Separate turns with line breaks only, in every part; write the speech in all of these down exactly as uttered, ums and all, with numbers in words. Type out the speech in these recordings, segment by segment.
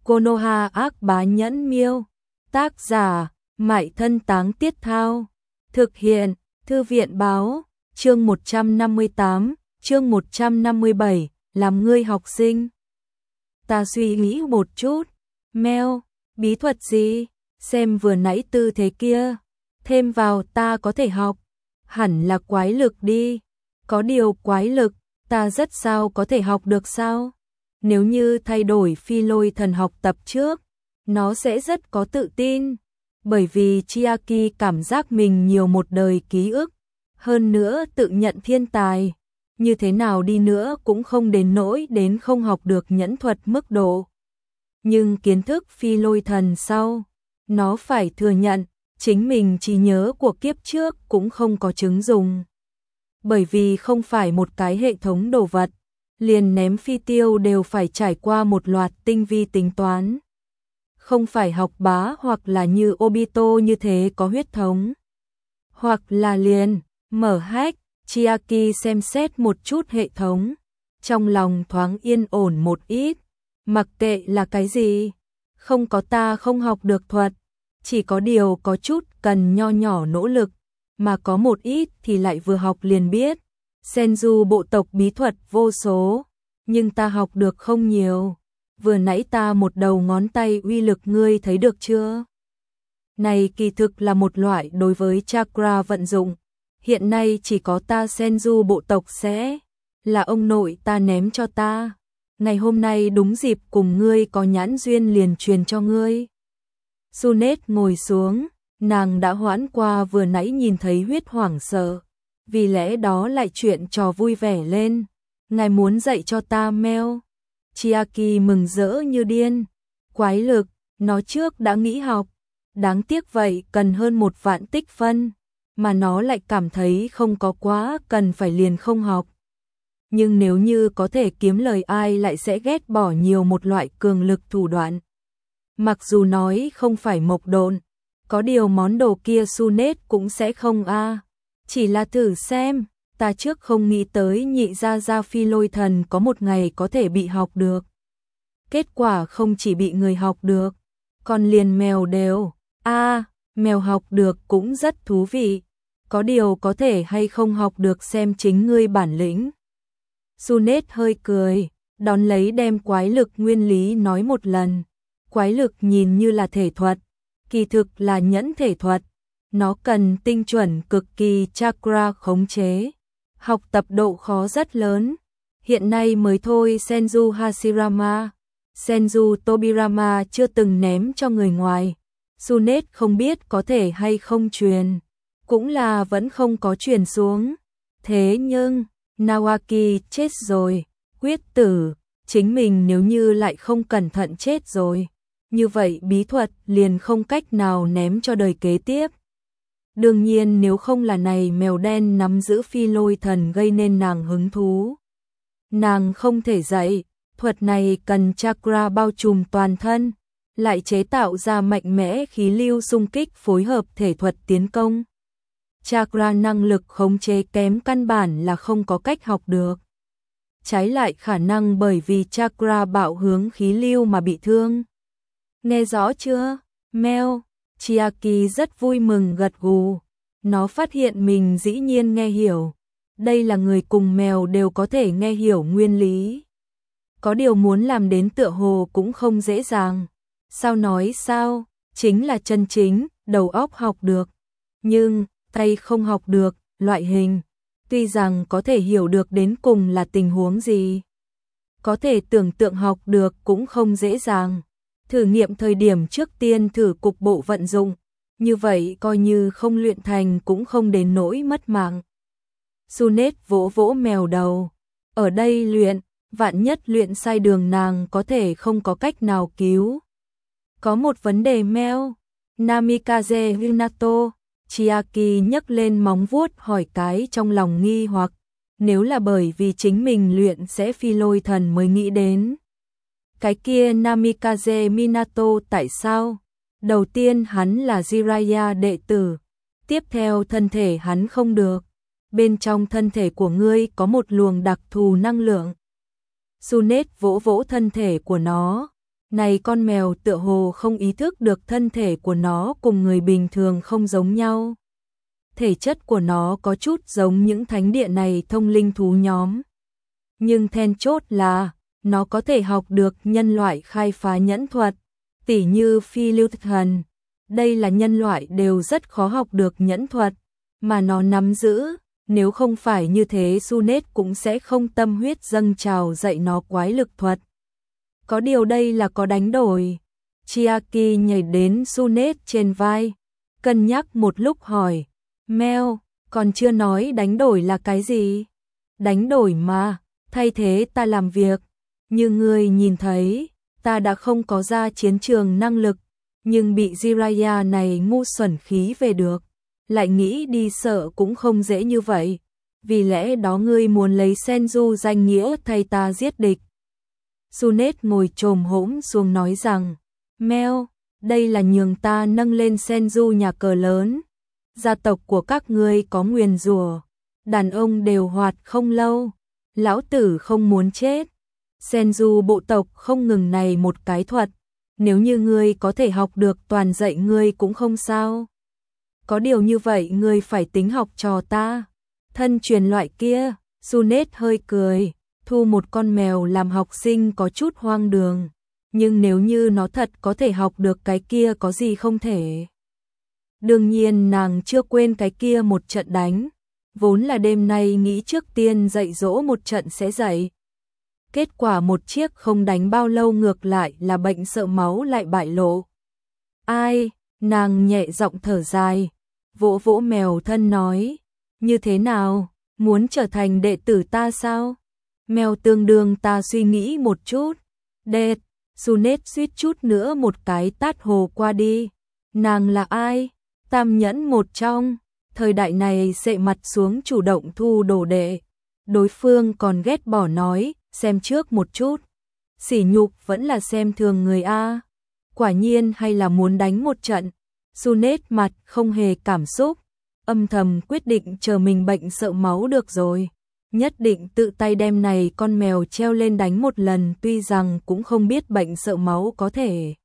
Konoha ác bá nhẫn miêu. Tác giả, Mại Thân Táng Tiết Thao. Thực hiện, Thư viện Báo. Chương một trăm năm mươi tám, chương một trăm năm mươi bảy, làm ngươi học sinh. Ta suy nghĩ một chút. Mèo, bí thuật gì? Xem vừa nãy tư thế kia. Thêm vào ta có thể học. Hẳn là quái lực đi. Có điều quái lực, ta rất sao có thể học được sao? Nếu như thay đổi phi lôi thần học tập trước, nó sẽ rất có tự tin. Bởi vì Chiaki cảm giác mình nhiều một đời ký ức. Hơn nữa tự nhận thiên tài. Như thế nào đi nữa cũng không đến nỗi đến không học được nhẫn thuật mức độ. Nhưng kiến thức phi lôi thần sau, nó phải thừa nhận, chính mình trí nhớ của kiếp trước cũng không có chứng dùng. Bởi vì không phải một cái hệ thống đồ vật, liền ném phi tiêu đều phải trải qua một loạt tinh vi tính toán. Không phải học bá hoặc là như Obito như thế có huyết thống. Hoặc là liền, mở hack, Chiaki xem xét một chút hệ thống. Trong lòng thoáng yên ổn một ít. Mặc kệ là cái gì, không có ta không học được thuật. Chỉ có điều có chút cần nho nhỏ nỗ lực, mà có một ít thì lại vừa học liền biết. Senju bộ tộc bí thuật vô số, nhưng ta học được không nhiều. Vừa nãy ta một đầu ngón tay uy lực ngươi thấy được chưa? Này kỳ thực là một loại đối với chakra vận dụng. Hiện nay chỉ có ta Senju bộ tộc sẽ là ông nội ta ném cho ta. Ngày hôm nay đúng dịp cùng ngươi có nhãn duyên liền truyền cho ngươi. Sunet ngồi xuống, nàng đã hoãn qua vừa nãy nhìn thấy huyết hoảng sợ. Vì lẽ đó lại chuyện trò vui vẻ lên. Ngài muốn dạy cho ta mèo. Chiaki mừng rỡ như điên. Quái lực, nó trước đã nghĩ học. Đáng tiếc vậy cần hơn một vạn tích phân. Mà nó lại cảm thấy không có quá cần phải liền không học. Nhưng nếu như có thể kiếm lời ai lại sẽ ghét bỏ nhiều một loại cường lực thủ đoạn. Mặc dù nói không phải mộc độn, có điều món đồ kia Sunet cũng sẽ không a. Chỉ là thử xem, ta trước không nghĩ tới nhị gia gia phi lôi thần có một ngày có thể bị học được. Kết quả không chỉ bị người học được, còn liền mèo đều. A, mèo học được cũng rất thú vị. Có điều có thể hay không học được xem chính ngươi bản lĩnh. Sunet hơi cười, đón lấy đem quái lực nguyên lý nói một lần. Quái lực nhìn như là thể thuật, kỳ thực là nhẫn thể thuật. Nó cần tinh chuẩn cực kỳ chakra khống chế. Học tập độ khó rất lớn. Hiện nay mới thôi Senju Hashirama, Senju Tobirama chưa từng ném cho người ngoài. Sunet không biết có thể hay không truyền. Cũng là vẫn không có truyền xuống. Thế nhưng, Nawaki chết rồi. Quyết tử, chính mình nếu như lại không cẩn thận chết rồi. Như vậy bí thuật liền không cách nào ném cho đời kế tiếp. Đương nhiên nếu không là này mèo đen nắm giữ phi lôi thần gây nên nàng hứng thú. Nàng không thể dạy, thuật này cần chakra bao trùm toàn thân, lại chế tạo ra mạnh mẽ khí lưu xung kích phối hợp thể thuật tiến công. Chakra năng lực khống chế kém căn bản là không có cách học được. Trái lại khả năng bởi vì chakra bạo hướng khí lưu mà bị thương. Nghe rõ chưa? Mèo. Chiaki rất vui mừng gật gù. Nó phát hiện mình dĩ nhiên nghe hiểu. Đây là người cùng mèo đều có thể nghe hiểu nguyên lý. Có điều muốn làm đến tựa hồ cũng không dễ dàng. Sao nói sao? Chính là chân chính, đầu óc học được. Nhưng, tay không học được, loại hình. Tuy rằng có thể hiểu được đến cùng là tình huống gì. Có thể tưởng tượng học được cũng không dễ dàng. Thử nghiệm thời điểm trước tiên thử cục bộ vận dụng, như vậy coi như không luyện thành cũng không đến nỗi mất mạng. Sunet vỗ vỗ mèo đầu, ở đây luyện, vạn nhất luyện sai đường nàng có thể không có cách nào cứu. Có một vấn đề mèo, Namikaze Hinato, Chiaki nhấc lên móng vuốt hỏi cái trong lòng nghi hoặc, nếu là bởi vì chính mình luyện sẽ phi lôi thần mới nghĩ đến. Cái kia Namikaze Minato tại sao? Đầu tiên hắn là Jiraiya đệ tử. Tiếp theo thân thể hắn không được. Bên trong thân thể của ngươi có một luồng đặc thù năng lượng. Sunet vỗ vỗ thân thể của nó. Này con mèo tựa hồ không ý thức được thân thể của nó cùng người bình thường không giống nhau. Thể chất của nó có chút giống những thánh địa này thông linh thú nhóm. Nhưng then chốt là, nó có thể học được nhân loại khai phá nhẫn thuật, tỉ như phi lưu thần. Đây là nhân loại đều rất khó học được nhẫn thuật, mà nó nắm giữ, nếu không phải như thế Sunet cũng sẽ không tâm huyết dâng trào dạy nó quái lực thuật. Có điều đây là có đánh đổi. Chiaki nhảy đến Sunet trên vai, cân nhắc một lúc hỏi, Mèo, còn chưa nói đánh đổi là cái gì? Đánh đổi mà, thay thế ta làm việc. Như ngươi nhìn thấy, ta đã không có ra chiến trường năng lực, nhưng bị Jiraiya này ngu xuẩn khí về được. Lại nghĩ đi sợ cũng không dễ như vậy. Vì lẽ đó ngươi muốn lấy Senju danh nghĩa thay ta giết địch. Sunet ngồi chồm hổm xuống nói rằng, Mèo, đây là nhường ta nâng lên Senju nhà cờ lớn. Gia tộc của các ngươi có nguyền rủa, đàn ông đều hoạt không lâu. Lão tử không muốn chết. Senju bộ tộc không ngừng này một cái thuật. Nếu như ngươi có thể học được toàn dạy ngươi cũng không sao. Có điều như vậy ngươi phải tính học trò ta. Thân truyền loại kia, Sunet hơi cười, thu một con mèo làm học sinh có chút hoang đường. Nhưng nếu như nó thật có thể học được cái kia có gì không thể. Đương nhiên nàng chưa quên cái kia một trận đánh. Vốn là đêm nay nghĩ trước tiên dạy dỗ một trận sẽ dạy. Kết quả một chiếc không đánh bao lâu ngược lại là bệnh sợ máu lại bại lộ. Ai, nàng nhẹ giọng thở dài, vỗ vỗ mèo thân nói, như thế nào, muốn trở thành đệ tử ta sao? Mèo tương đương ta suy nghĩ một chút. Đệt, Sunet suýt chút nữa một cái tát hồ qua đi. Nàng là ai? Tam nhẫn một trong, thời đại này sệ mặt xuống chủ động thu đồ đệ. Đối phương còn ghét bỏ nói, xem trước một chút. Sỉ nhục vẫn là xem thường người A. Quả nhiên hay là muốn đánh một trận. Sunet mặt không hề cảm xúc, âm thầm quyết định chờ mình bệnh sợ máu được rồi. Nhất định tự tay đem này con mèo treo lên đánh một lần, tuy rằng cũng không biết bệnh sợ máu có thể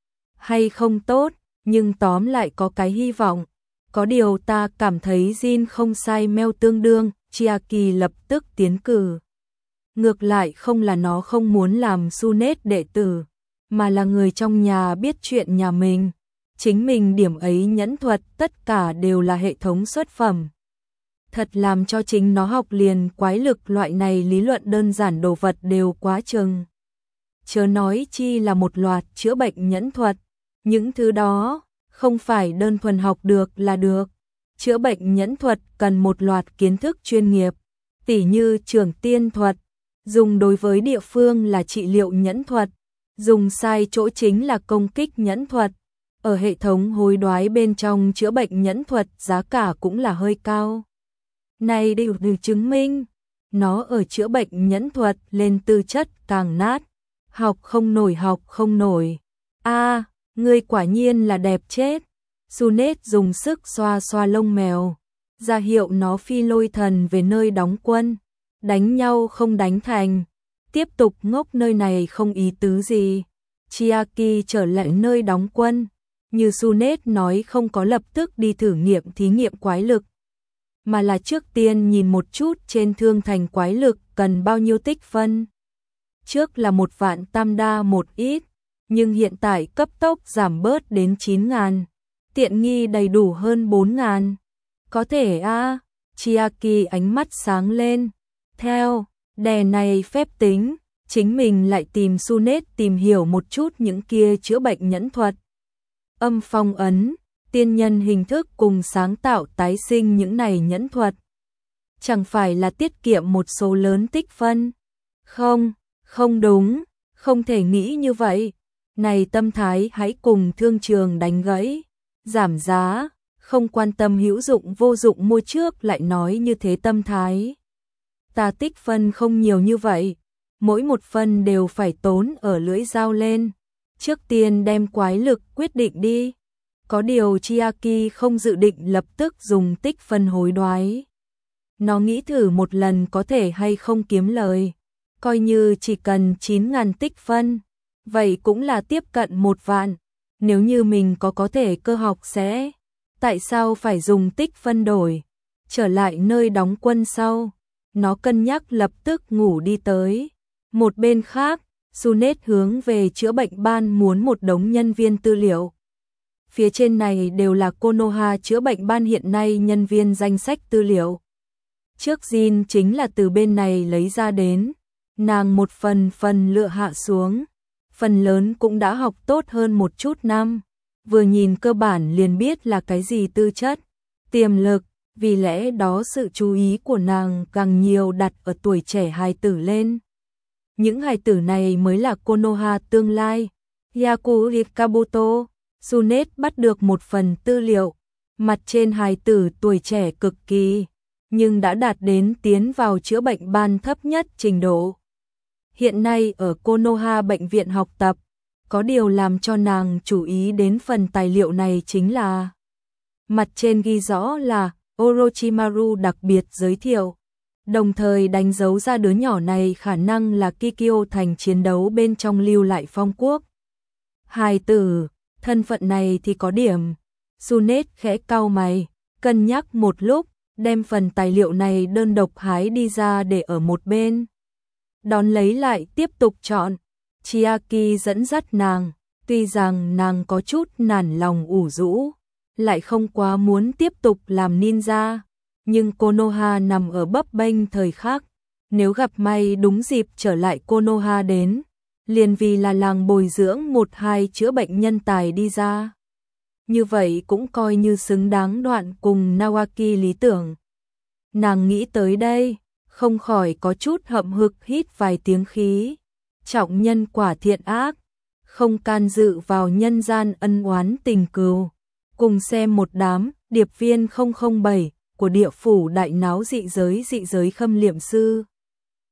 hay không tốt, nhưng tóm lại có cái hy vọng. Có điều ta cảm thấy Jin không sai, Mèo tương đương, Chiaki lập tức tiến cử. Ngược lại không là nó không muốn làm Sunet đệ tử, mà là người trong nhà biết chuyện nhà mình. Chính mình điểm ấy nhẫn thuật tất cả đều là hệ thống xuất phẩm. Thật làm cho chính nó học liền quái lực loại này lý luận đơn giản đồ vật đều quá chừng. Chớ nói chi là một loạt chữa bệnh nhẫn thuật. Những thứ đó không phải đơn thuần học được là được. Chữa bệnh nhẫn thuật cần một loạt kiến thức chuyên nghiệp, tỉ như trưởng tiên thuật, dùng đối với địa phương là trị liệu nhẫn thuật, dùng sai chỗ chính là công kích nhẫn thuật. Ở hệ thống hối đoái bên trong chữa bệnh nhẫn thuật giá cả cũng là hơi cao. Này đều được chứng minh, nó ở chữa bệnh nhẫn thuật lên tư chất càng nát, học không nổi học không nổi. A, ngươi quả nhiên là đẹp chết. Sunet dùng sức xoa xoa lông mèo, ra hiệu nó phi lôi thần về nơi đóng quân. Đánh nhau không đánh thành, tiếp tục ngốc nơi này không ý tứ gì. Chiaki trở lại nơi đóng quân, như Sunet nói không có lập tức đi thử nghiệm thí nghiệm quái lực, mà là trước tiên nhìn một chút trên thương thành quái lực cần bao nhiêu tích phân. Trước là một vạn tam đa một ít, nhưng hiện tại cấp tốc giảm bớt đến chín ngàn, tiện nghi đầy đủ hơn bốn ngàn. Có thể a à, Chiaki ánh mắt sáng lên. Theo, đè này phép tính, chính mình lại tìm Sunet tìm hiểu một chút những kia chữa bệnh nhẫn thuật. Âm phong ấn, tiên nhân hình thức cùng sáng tạo tái sinh những này nhẫn thuật. Chẳng phải là tiết kiệm một số lớn tích phân? Không, không đúng, không thể nghĩ như vậy. Này tâm thái hãy cùng thương trường đánh gãy, giảm giá, không quan tâm hữu dụng vô dụng mua trước lại nói như thế tâm thái. Ta tích phân không nhiều như vậy, mỗi một phân đều phải tốn ở lưỡi dao lên. Trước tiên đem quái lực quyết định đi. Có điều Chiaki không dự định lập tức dùng tích phân hối đoái. Nó nghĩ thử một lần có thể hay không kiếm lời. Coi như chỉ cần chín ngàn tích phân, vậy cũng là tiếp cận một vạn. Nếu như mình có có thể cơ học sẽ, tại sao phải dùng tích phân đổi? Trở lại nơi đóng quân sau, nó cân nhắc lập tức ngủ đi tới. Một bên khác, Sunet hướng về chữa bệnh ban muốn một đống nhân viên tư liệu. Phía trên này đều là Konoha chữa bệnh ban hiện nay nhân viên danh sách tư liệu. Trước Jin chính là từ bên này lấy ra đến, nàng một phần phần lựa hạ xuống, phần lớn cũng đã học tốt hơn một chút năm, vừa nhìn cơ bản liền biết là cái gì tư chất, tiềm lực, vì lẽ đó sự chú ý của nàng càng nhiều đặt ở tuổi trẻ hài tử lên. Những hài tử này mới là Konoha tương lai. Yaku Kabuto, Sunet bắt được một phần tư liệu, mặt trên hài tử tuổi trẻ cực kỳ, nhưng đã đạt đến tiến vào chữa bệnh ban thấp nhất trình độ. Hiện nay ở Konoha bệnh viện học tập, có điều làm cho nàng chú ý đến phần tài liệu này chính là mặt trên ghi rõ là Orochimaru đặc biệt giới thiệu, đồng thời đánh dấu ra đứa nhỏ này khả năng là Kikyo thành chiến đấu bên trong lưu lại phong quốc. Hài tử, thân phận này thì có điểm. Sunet khẽ cau mày, cân nhắc một lúc, đem phần tài liệu này đơn độc hái đi ra để ở một bên. Đón lấy lại tiếp tục chọn. Chiaki dẫn dắt nàng, tuy rằng nàng có chút nản lòng ủ rũ, lại không quá muốn tiếp tục làm ninja, nhưng Konoha nằm ở bấp bênh thời khắc, nếu gặp may đúng dịp trở lại Konoha đến, liền vì là làng bồi dưỡng một hai chữa bệnh nhân tài đi ra. Như vậy cũng coi như xứng đáng đoạn cùng Nawaki lý tưởng. Nàng nghĩ tới đây, không khỏi có chút hậm hực hít vài tiếng khí. Trọng nhân quả thiện ác, không can dự vào nhân gian ân oán tình cừu. Cùng xem một đám điệp viên không không bảy của địa phủ đại náo dị giới dị giới khâm liệm sư.